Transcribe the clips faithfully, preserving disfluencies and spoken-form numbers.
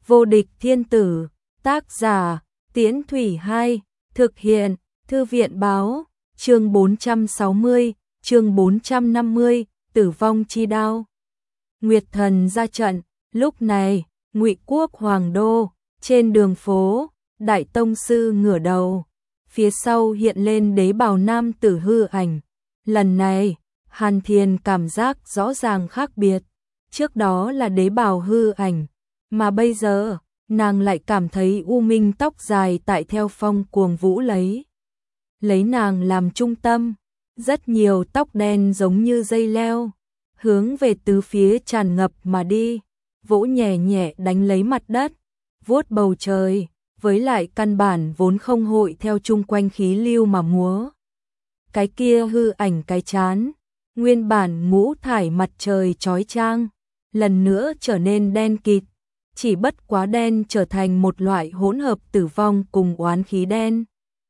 Vô địch thiên tử, tác giả, Tiễn Thủy hai, thực hiện, Thư viện báo, chương bốn trăm sáu mươi, chương bốn trăm năm mươi, tử vong chi đao. Nguyệt thần ra trận, lúc này, Ngụy quốc hoàng đô, trên đường phố, đại tông sư ngửa đầu, phía sau hiện lên đế bào nam tử hư ảnh. Lần này, Hàn Thiền cảm giác rõ ràng khác biệt, trước đó là đế bào hư ảnh, mà bây giờ, nàng lại cảm thấy U Minh tóc dài tại theo phong cuồng vũ lấy. Lấy nàng làm trung tâm, rất nhiều tóc đen giống như dây leo, hướng về tứ phía tràn ngập mà đi, vỗ nhẹ nhẹ đánh lấy mặt đất, vuốt bầu trời, với lại căn bản vốn không hội theo chung quanh khí lưu mà múa. Cái kia hư ảnh cái chán, nguyên bản ngũ thải mặt trời chói chang, lần nữa trở nên đen kịt, chỉ bất quá đen trở thành một loại hỗn hợp tử vong cùng oán khí đen.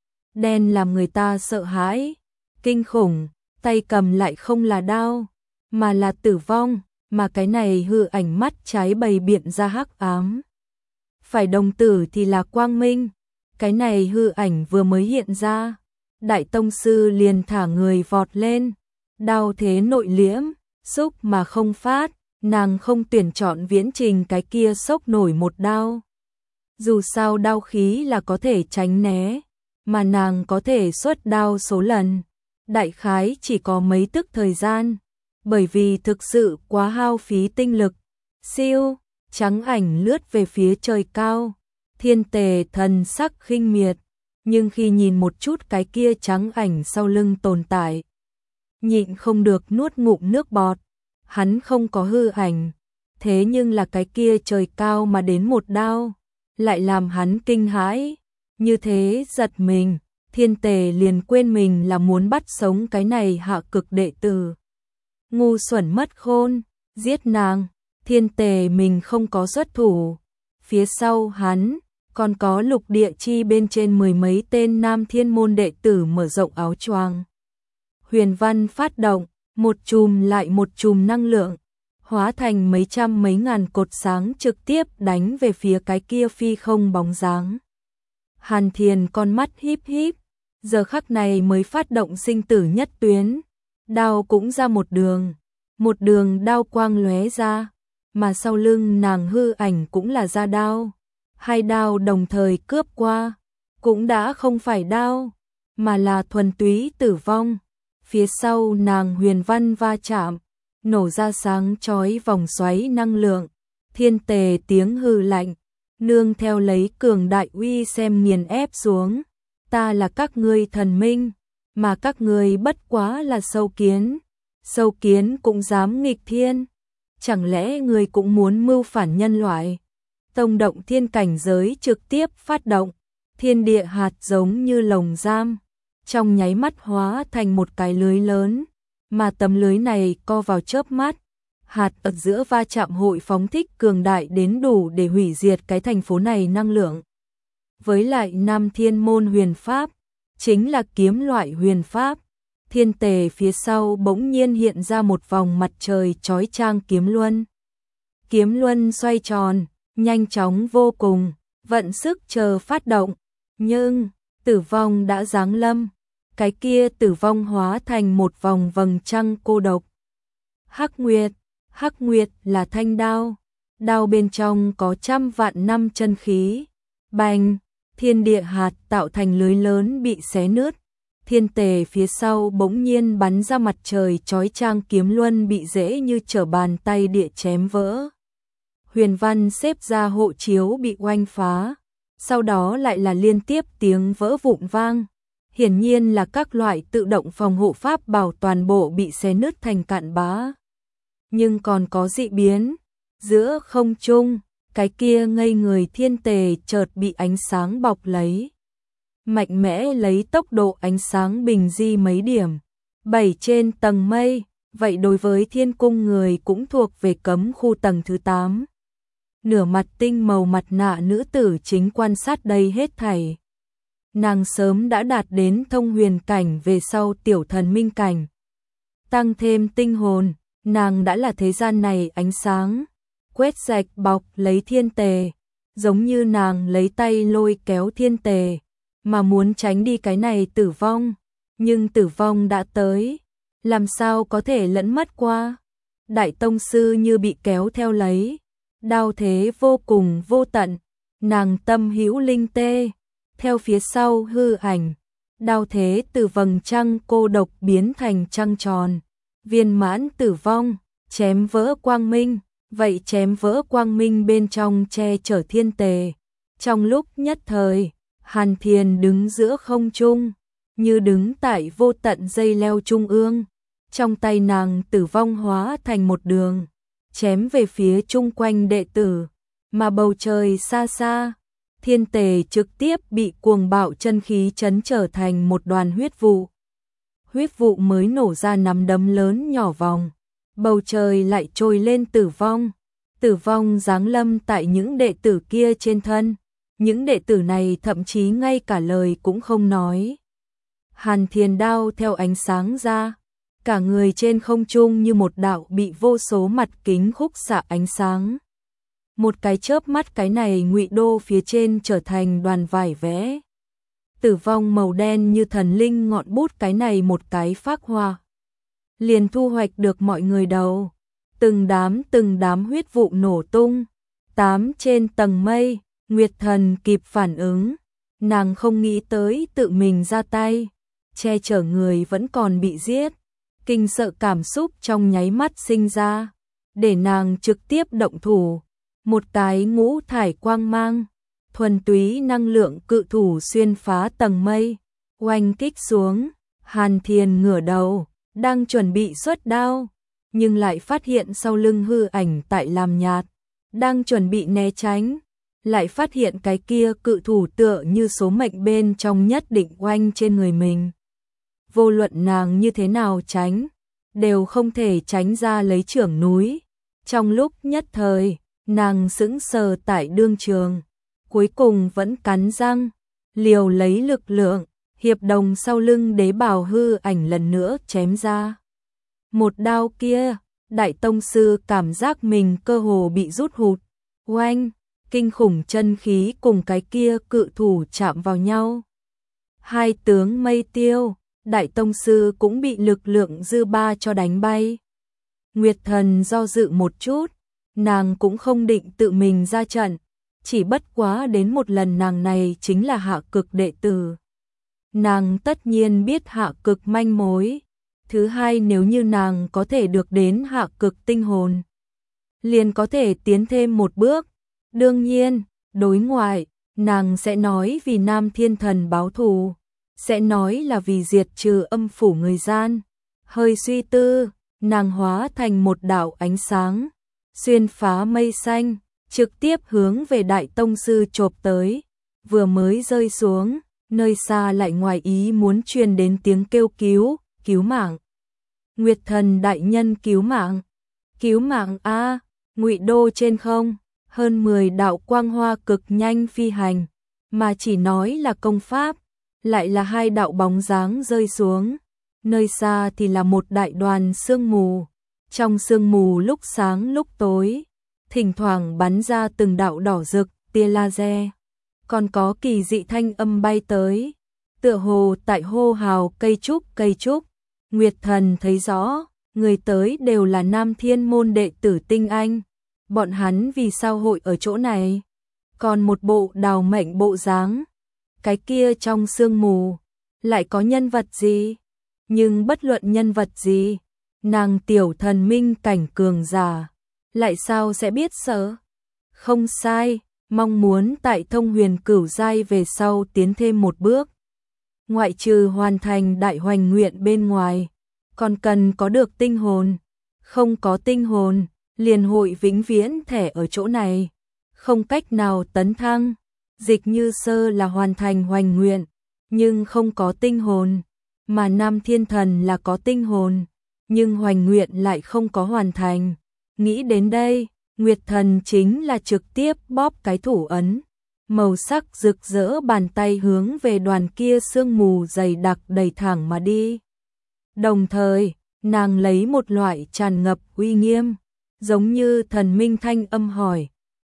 Đen làm người ta sợ hãi, kinh khủng, tay cầm lại không là đao, mà là tử vong, mà cái này hư ảnh mắt trái bày biện ra hắc ám. Phải đồng tử thì là quang minh, cái này hư ảnh vừa mới hiện ra, đại tông sư liền thả người vọt lên, đao thế nội liễm, xúc mà không phát, nàng không tuyển chọn viễn trình cái kia sốc nổi một đao. Dù sao đao khí là có thể tránh né, mà nàng có thể xuất đao số lần, đại khái chỉ có mấy tức thời gian, bởi vì thực sự quá hao phí tinh lực. Siêu, trắng ảnh lướt về phía trời cao, Thiên Tề thần sắc khinh miệt, nhưng khi nhìn một chút cái kia trắng ảnh sau lưng tồn tại, nhịn không được nuốt ngụm nước bọt. Hắn không có hư ảnh, thế nhưng là cái kia trời cao mà đến một đao, lại làm hắn kinh hãi, như thế giật mình, Thiên Tề liền quên mình là muốn bắt sống cái này hạ cực đệ tử. Ngu xuẩn mất khôn, giết nàng, Thiên Tề mình không có xuất thủ, phía sau hắn, còn có lục địa chi bên trên mười mấy tên nam thiên môn đệ tử mở rộng áo choàng. Huyền văn phát động, một chùm lại một chùm năng lượng, hóa thành mấy trăm mấy ngàn cột sáng trực tiếp đánh về phía cái kia phi không bóng dáng. Hàn Thiền con mắt híp híp, giờ khắc này mới phát động sinh tử nhất tuyến, đao cũng ra một đường, một đường đao quang lóe ra, mà sau lưng nàng hư ảnh cũng là ra đao, hai đao đồng thời cướp qua, cũng đã không phải đao, mà là thuần túy tử vong. Phía sau nàng huyền văn va chạm, nổ ra sáng chói vòng xoáy năng lượng, Thiên Tề tiếng hư lạnh, nương theo lấy cường đại uy xem nghiền ép xuống, ta là các ngươi thần minh, mà các ngươi bất quá là sâu kiến, sâu kiến cũng dám nghịch thiên, chẳng lẽ ngươi cũng muốn mưu phản nhân loại? Tông động thiên cảnh giới trực tiếp phát động, thiên địa hạt giống như lồng giam, trong nháy mắt hóa thành một cái lưới lớn, mà tấm lưới này co vào chớp mắt, hạt ở giữa va chạm hội phóng thích cường đại đến đủ để hủy diệt cái thành phố này năng lượng. Với lại Nam Thiên môn huyền pháp, chính là kiếm loại huyền pháp, Thiên Tề phía sau bỗng nhiên hiện ra một vòng mặt trời chói chang kiếm luân. Kiếm luân xoay tròn, nhanh chóng vô cùng, vận sức chờ phát động, nhưng tử vong đã giáng lâm, cái kia tử vong hóa thành một vòng vầng trăng cô độc. Hắc Nguyệt, Hắc Nguyệt là thanh đao, đao bên trong có trăm vạn năm chân khí, bành, thiên địa hạt tạo thành lưới lớn bị xé nứt, Thiên Tề phía sau bỗng nhiên bắn ra mặt trời chói chang kiếm luân bị dễ như trở bàn tay địa chém vỡ. Huyền văn xếp ra hộ chiếu bị oanh phá, sau đó lại là liên tiếp tiếng vỡ vụn vang, hiển nhiên là các loại tự động phòng hộ pháp bảo toàn bộ bị xé nứt thành cạn bã. Nhưng còn có dị biến, giữa không trung, cái kia ngây người Thiên Tề chợt bị ánh sáng bọc lấy. Mạnh mẽ lấy tốc độ ánh sáng bình di mấy điểm, bảy trên tầng mây, vậy đối với thiên cung người cũng thuộc về cấm khu tầng thứ tám. Nửa mặt tinh màu mặt nạ nữ tử chính quan sát đây hết thảy. Nàng sớm đã đạt đến thông huyền cảnh về sau tiểu thần minh cảnh. Tăng thêm tinh hồn, nàng đã là thế gian này ánh sáng, quét sạch bọc lấy Thiên Tề, giống như nàng lấy tay lôi kéo Thiên Tề, mà muốn tránh đi cái này tử vong, nhưng tử vong đã tới, làm sao có thể lẫn mất qua. Đại tông sư như bị kéo theo lấy, đao thế vô cùng vô tận, nàng tâm hữu linh tê, theo phía sau hư ảnh, đao thế từ vầng trăng cô độc biến thành trăng tròn, viên mãn tử vong, chém vỡ quang minh, vậy chém vỡ quang minh bên trong che chở Thiên Tề. Trong lúc nhất thời, Hàn Thiền đứng giữa không trung, như đứng tại vô tận dây leo trung ương, trong tay nàng tử vong hóa thành một đường, chém về phía chung quanh đệ tử, mà bầu trời xa xa, Thiên Tề trực tiếp bị cuồng bạo chân khí chấn trở thành một đoàn huyết vụ. Huyết vụ mới nổ ra nắm đấm lớn nhỏ vòng, bầu trời lại trồi lên tử vong, tử vong giáng lâm tại những đệ tử kia trên thân, những đệ tử này thậm chí ngay cả lời cũng không nói. Hàn Thiền đao theo ánh sáng ra, cả người trên không trung như một đạo bị vô số mặt kính khúc xạ ánh sáng. Một cái chớp mắt cái này ngụy đô phía trên trở thành đoàn vải vẽ. Tử vong màu đen như thần linh ngọn bút cái này một cái phác hoa. Liền thu hoạch được mọi người đầu. Từng đám từng đám huyết vụ nổ tung. Tám trên tầng mây, Nguyệt Thần kịp phản ứng. Nàng không nghĩ tới tự mình ra tay. Che chở người vẫn còn bị giết. Kinh sợ cảm xúc trong nháy mắt sinh ra. Để nàng trực tiếp động thủ. Một cái ngũ thải quang mang, thuần túy năng lượng cự thủ xuyên phá tầng mây, oanh kích xuống. Hàn Thiền ngửa đầu, đang chuẩn bị xuất đao, nhưng lại phát hiện sau lưng hư ảnh tại làm nhạt, đang chuẩn bị né tránh, lại phát hiện cái kia cự thủ tựa như số mệnh bên trong nhất định oanh trên người mình. Vô luận nàng như thế nào tránh, đều không thể tránh ra lấy chưởng núi. Trong lúc nhất thời, nàng sững sờ tại đương trường, cuối cùng vẫn cắn răng, liều lấy lực lượng, hiệp đồng sau lưng đế bào hư ảnh lần nữa chém ra. Một đao kia, đại tông sư cảm giác mình cơ hồ bị rút hụt, oanh, kinh khủng chân khí cùng cái kia cự thủ chạm vào nhau. Hai tướng mây tiêu, đại tông sư cũng bị lực lượng dư ba cho đánh bay. Nguyệt Thần do dự một chút, nàng cũng không định tự mình ra trận, chỉ bất quá đến một lần nàng này chính là hạ cực đệ tử. Nàng tất nhiên biết hạ cực manh mối. Thứ hai, nếu như nàng có thể được đến hạ cực tinh hồn, liền có thể tiến thêm một bước. Đương nhiên, đối ngoại, nàng sẽ nói vì Nam Thiên Thần báo thù, sẽ nói là vì diệt trừ âm phủ người gian. Hơi suy tư, nàng hóa thành một đạo ánh sáng, xuyên phá mây xanh, trực tiếp hướng về đại tông sư chộp tới. Vừa mới rơi xuống, nơi xa lại ngoài ý muốn truyền đến tiếng kêu cứu, cứu mạng. Nguyệt Thần đại nhân cứu mạng, cứu mạng a. Ngụy đô trên không, hơn mười đạo quang hoa cực nhanh phi hành, mà chỉ nói là công pháp, lại là hai đạo bóng dáng rơi xuống. Nơi xa thì là một đại đoàn sương mù, trong sương mù lúc sáng lúc tối, thỉnh thoảng bắn ra từng đạo đỏ rực tia laser, còn có kỳ dị thanh âm bay tới, tựa hồ tại hô hào cây trúc cây trúc. Nguyệt Thần thấy rõ, người tới đều là Nam Thiên môn đệ tử tinh anh, bọn hắn vì sao hội ở chỗ này? Còn một bộ đào mệnh bộ dáng, cái kia trong sương mù lại có nhân vật gì? Nhưng bất luận nhân vật gì, nàng tiểu thần minh cảnh cường giả, lại sao sẽ biết sợ? Không sai, mong muốn tại thông huyền cửu giai về sau tiến thêm một bước. Ngoại trừ hoàn thành đại hoành nguyện bên ngoài, còn cần có được tinh hồn. Không có tinh hồn, liền hội vĩnh viễn thẻ ở chỗ này, không cách nào tấn thăng. Dịch Như Sơ là hoàn thành hoành nguyện, nhưng không có tinh hồn, mà Nam Thiên Thần là có tinh hồn, nhưng hoành nguyện lại không có hoàn thành. Nghĩ đến đây, Nguyệt Thần chính là trực tiếp bóp cái thủ ấn, màu sắc rực rỡ bàn tay hướng về đoàn kia sương mù dày đặc đầy thẳng mà đi. Đồng thời, nàng lấy một loại tràn ngập uy nghiêm, giống như thần minh thanh âm hỏi,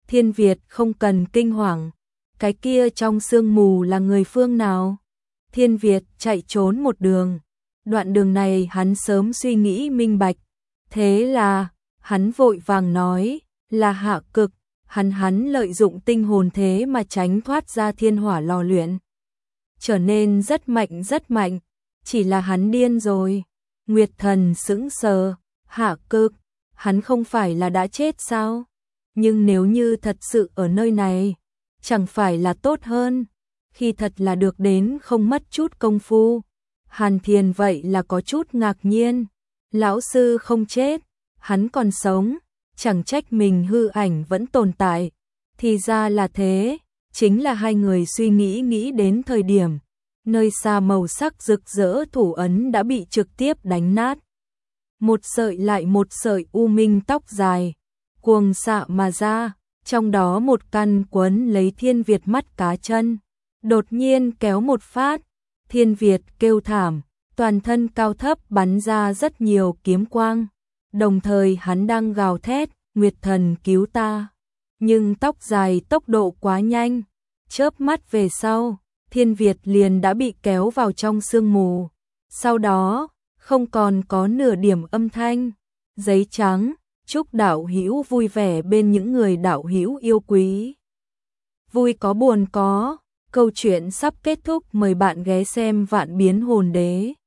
Thiên Việt không cần kinh hoàng, cái kia trong sương mù là người phương nào? Thiên Việt chạy trốn một đường, đoạn đường này hắn sớm suy nghĩ minh bạch, thế là, hắn vội vàng nói, là Hạ Cực, hắn hắn lợi dụng tinh hồn thế mà tránh thoát ra thiên hỏa lò luyện. Trở nên rất mạnh rất mạnh, chỉ là hắn điên rồi. Nguyệt Thần sững sờ, Hạ Cực, hắn không phải là đã chết sao? Nhưng nếu như thật sự ở nơi này, chẳng phải là tốt hơn, khi thật là được đến không mất chút công phu. Hàn Thiền vậy là có chút ngạc nhiên, lão sư không chết, hắn còn sống, chẳng trách mình hư ảnh vẫn tồn tại. Thì ra là thế, chính là hai người suy nghĩ nghĩ đến thời điểm, nơi xa màu sắc rực rỡ thủ ấn đã bị trực tiếp đánh nát. Một sợi lại một sợi u minh tóc dài, cuồng xạ mà ra, trong đó một căn quấn lấy Thiên Việt mắt cá chân, đột nhiên kéo một phát, Thiên Việt kêu thảm, toàn thân cao thấp bắn ra rất nhiều kiếm quang, đồng thời hắn đang gào thét, Nguyệt Thần cứu ta. Nhưng tóc dài tốc độ quá nhanh, chớp mắt về sau, Thiên Việt liền đã bị kéo vào trong sương mù. Sau đó, không còn có nửa điểm âm thanh. Giấy trắng, chúc đạo hữu vui vẻ bên những người đạo hữu yêu quý. Vui có buồn có, câu chuyện sắp kết thúc, mời bạn ghé xem Vạn Biến Hồn Đế.